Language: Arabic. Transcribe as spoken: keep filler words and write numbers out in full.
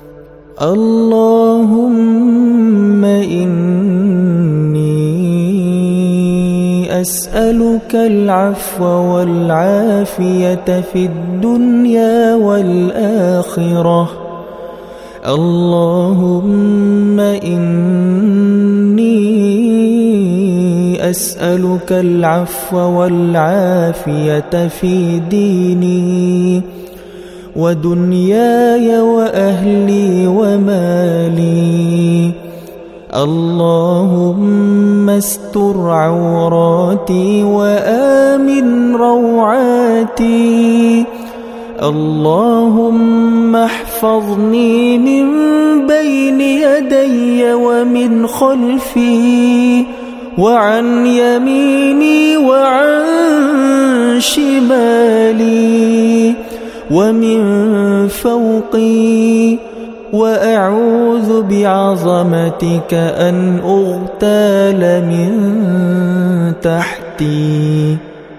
اللهم إني أسألك العفو والعافية في الدنيا والآخرة. اللهم إني أسألك العفو والعافية في ديني ودنياي وأهلي ومالي. اللهم استر عوراتي وآمن روعاتي. اللهم احفظني من بين يدي ومن خلفي وعن يميني وعن شمالي ومن فوقي، وأعوذ بعظمتك أن أغتال من تحتي.